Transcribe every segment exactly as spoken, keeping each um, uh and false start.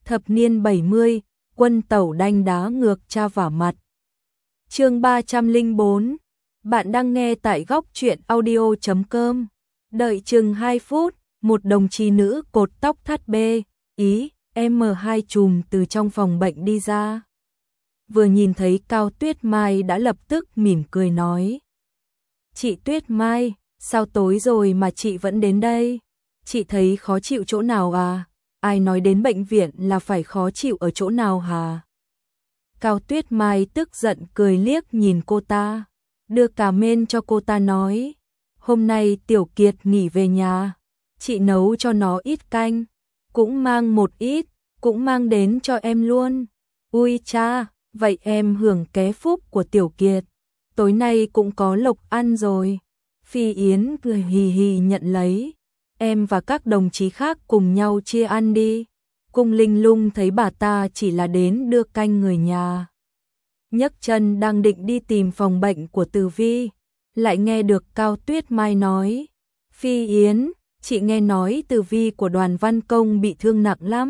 Thập niên bảy mươi, quân tẩu đanh đá ngược cha vả mặt. Chương ba trăm lẻ bốn. Bạn đang nghe tại góc truyện audio chấm com. Đợi chừng hai phút, một đồng chí nữ cột tóc thắt bê, ý, em hai chùm từ trong phòng bệnh đi ra. Vừa nhìn thấy Cao Tuyết Mai đã lập tức mỉm cười nói: "Chị Tuyết Mai, sao tối rồi mà chị vẫn đến đây? Chị thấy khó chịu chỗ nào à? Ai nói đến bệnh viện là phải khó chịu ở chỗ nào hả?" Cao Tuyết Mai tức giận cười liếc nhìn cô ta, đưa cà mên cho cô ta nói: "Hôm nay Tiểu Kiệt nghỉ về nhà, chị nấu cho nó ít canh, cũng mang một ít, cũng mang đến cho em luôn." "Ui cha, vậy em hưởng ké phúc của Tiểu Kiệt, tối nay cũng có lộc ăn rồi." Phi Yến cười hì hì nhận lấy: "Em và các đồng chí khác cùng nhau chia ăn đi." Cung Linh Lung thấy bà ta chỉ là đến đưa canh người nhà, nhấc chân đang định đi tìm phòng bệnh của Từ Vi, lại nghe được Cao Tuyết Mai nói: "Phi Yến, chị nghe nói Từ Vi của Đoàn Văn Công bị thương nặng lắm,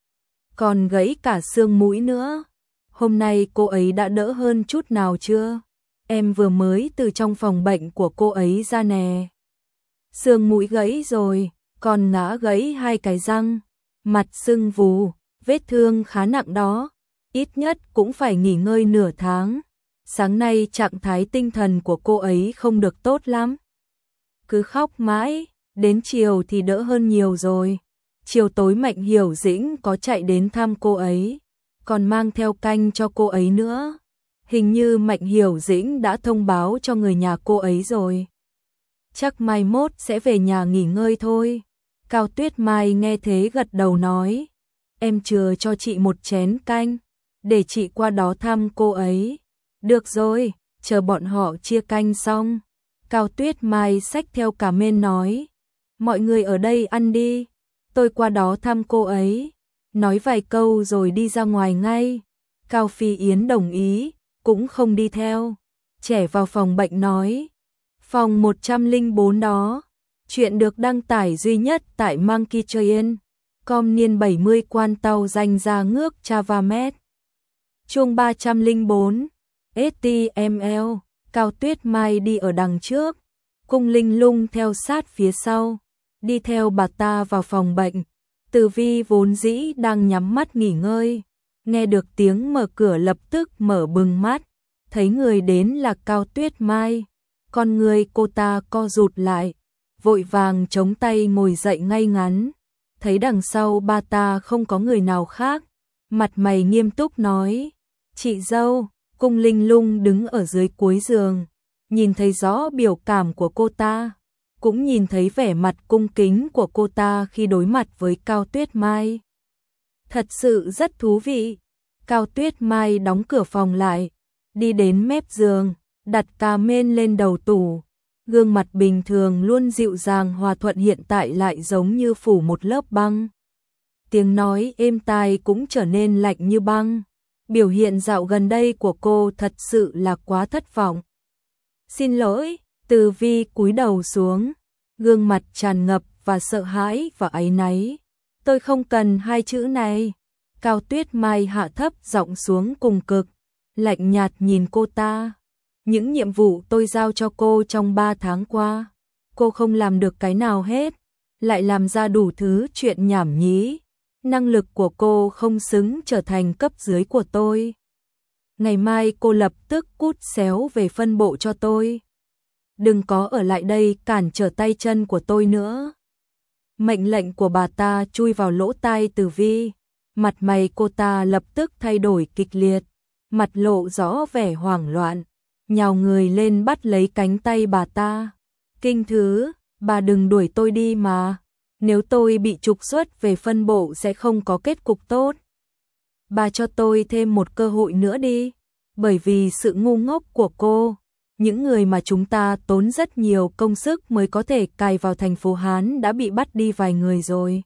còn gãy cả xương mũi nữa. Hôm nay cô ấy đã đỡ hơn chút nào chưa? Em vừa mới từ trong phòng bệnh của cô ấy ra nè. Xương mũi gãy rồi, còn ngã gãy hai cái răng, mặt sưng vù, vết thương khá nặng đó, ít nhất cũng phải nghỉ ngơi nửa tháng. Sáng nay trạng thái tinh thần của cô ấy không được tốt lắm, cứ khóc mãi, đến chiều thì đỡ hơn nhiều rồi." Chiều tối Mạnh Hiểu Dĩnh có chạy đến thăm cô ấy, còn mang theo canh cho cô ấy nữa. Hình như Mạnh Hiểu Dĩnh đã thông báo cho người nhà cô ấy rồi, chắc mai mốt sẽ về nhà nghỉ ngơi thôi. Cao Tuyết Mai nghe thế gật đầu nói: "Em chừa cho chị một chén canh, để chị qua đó thăm cô ấy." "Được rồi, chờ bọn họ chia canh xong." Cao Tuyết Mai xách theo cà mên nói: "Mọi người ở đây ăn đi, tôi qua đó thăm cô ấy." Nói vài câu rồi đi ra ngoài ngay. Cao Phi Yến đồng ý, cũng không đi theo, trẻ vào phòng bệnh nói: "Phòng một trăm lẻ bốn đó." Chuyện được đăng tải duy nhất tại Monkey Train com niên bảy mươi quan tàu danh ra ngước Chavamet. Chương ba trăm lẻ bốn. ét tê em lờ. Cao Tuyết Mai đi ở đằng trước, Cung Linh Lung theo sát phía sau, đi theo bà ta vào phòng bệnh. Từ Vi vốn dĩ đang nhắm mắt nghỉ ngơi, nghe được tiếng mở cửa lập tức mở bừng mắt, thấy người đến là Cao Tuyết Mai, con người cô ta co rụt lại, vội vàng chống tay ngồi dậy ngay ngắn, thấy đằng sau ba ta không có người nào khác, mặt mày nghiêm túc nói: "Chị dâu." Cung Linh Lung đứng ở dưới cuối giường, nhìn thấy rõ biểu cảm của cô ta, cũng nhìn thấy vẻ mặt cung kính của cô ta khi đối mặt với Cao Tuyết Mai. Thật sự rất thú vị. Cao Tuyết Mai đóng cửa phòng lại, đi đến mép giường, đặt cà mên lên đầu tủ. Gương mặt bình thường luôn dịu dàng hòa thuận hiện tại lại giống như phủ một lớp băng. Tiếng nói êm tai cũng trở nên lạnh như băng. Biểu hiện dạo gần đây của cô thật sự là quá thất vọng. "Xin lỗi." Từ Vi cúi đầu xuống, gương mặt tràn ngập và sợ hãi và áy náy. "Tôi không cần hai chữ này." Cao Tuyết Mai hạ thấp giọng xuống cùng cực, lạnh nhạt nhìn cô ta: "Những nhiệm vụ tôi giao cho cô trong ba tháng qua, cô không làm được cái nào hết, lại làm ra đủ thứ chuyện nhảm nhí. Năng lực của cô không xứng trở thành cấp dưới của tôi. Ngày mai cô lập tức cút xéo về phân bộ cho tôi. Đừng có ở lại đây cản trở tay chân của tôi nữa." Mệnh lệnh của bà ta chui vào lỗ tai Từ Vi, mặt mày cô ta lập tức thay đổi kịch liệt, mặt lộ rõ vẻ hoảng loạn, nhào người lên bắt lấy cánh tay bà ta. "Kinh thứ, bà đừng đuổi tôi đi mà. Nếu tôi bị trục xuất về phân bộ sẽ không có kết cục tốt. Bà cho tôi thêm một cơ hội nữa đi. Bởi vì sự ngu ngốc của cô, những người mà chúng ta tốn rất nhiều công sức mới có thể cài vào thành phố Hán đã bị bắt đi vài người rồi.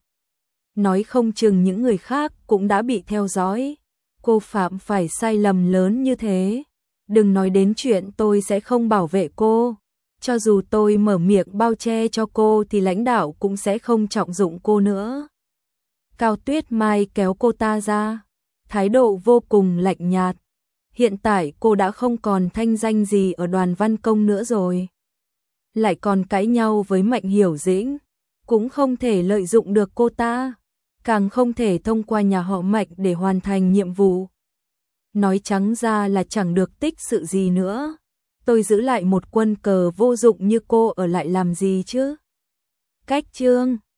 Nói không chừng những người khác cũng đã bị theo dõi. Cô phạm phải sai lầm lớn như thế. Đừng nói đến chuyện tôi sẽ không bảo vệ cô. Cho dù tôi mở miệng bao che cho cô thì lãnh đạo cũng sẽ không trọng dụng cô nữa." Cao Tuyết Mai kéo cô ta ra, thái độ vô cùng lạnh nhạt. Hiện tại cô đã không còn thanh danh gì ở đoàn văn công nữa rồi. Lại còn cãi nhau với Mạnh Hiểu Dĩnh, cũng không thể lợi dụng được cô ta, càng không thể thông qua nhà họ Mạnh để hoàn thành nhiệm vụ. Nói trắng ra là chẳng được tích sự gì nữa. Tôi giữ lại một quân cờ vô dụng như cô ở lại làm gì chứ? Cách chương